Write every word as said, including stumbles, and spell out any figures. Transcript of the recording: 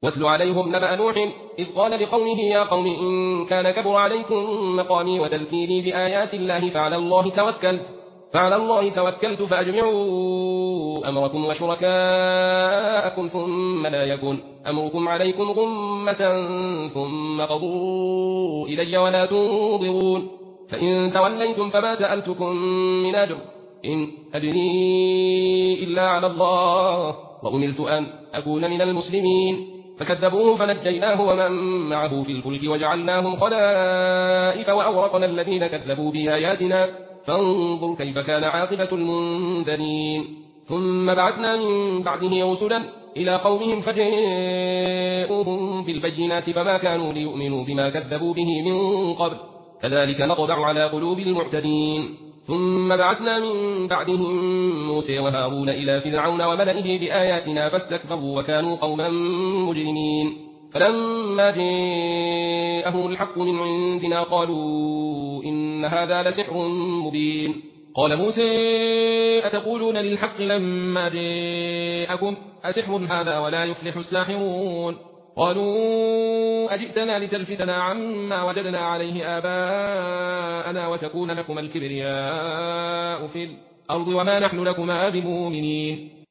واتل عليهم نبأ نوح إذ قال لقومه يا قوم إن كان كبر عليكم مقامي وتذكيري بآيات الله فعلى الله توكلت فعلى الله توكلت فأجمعوا أمركم وشركاءكم ثم لا يكن أمركم عليكم غمة ثم قضوا إلي ولا تنظرون فإن توليتم فما سألتكم من أجر إن أجري إلا على الله وأمرت أن أكون من المسلمين فكذبوه فنجيناه ومن معه في الفلك وجعلناهم خلائف وأورقنا الذين كذبوا بآياتنا فانظر كيف كان عاقبة المنذرين ثم بعثنا من بعده رسلا إلى قومهم فجاءوهم بالبينات فما كانوا ليؤمنوا بما كذبوا به من قبل كذلك نطبع على قلوب المعتدين ثم بعثنا من بعدهم موسى وهارون إلى فرعون وملئه بآياتنا فاستكبروا وكانوا قوما مجرمين فلما جاءهم الحق من عندنا قالوا إن هذا لسحر مبين قال موسى أتقولون للحق لما جاءكم أسحر هذا ولا يفلح الساحرون قالوا أجئتنا لتلفتنا عما وجدنا عليه آباءنا وتكون لكما الكبرياء في الأرض وما نحن لكما بمؤمنين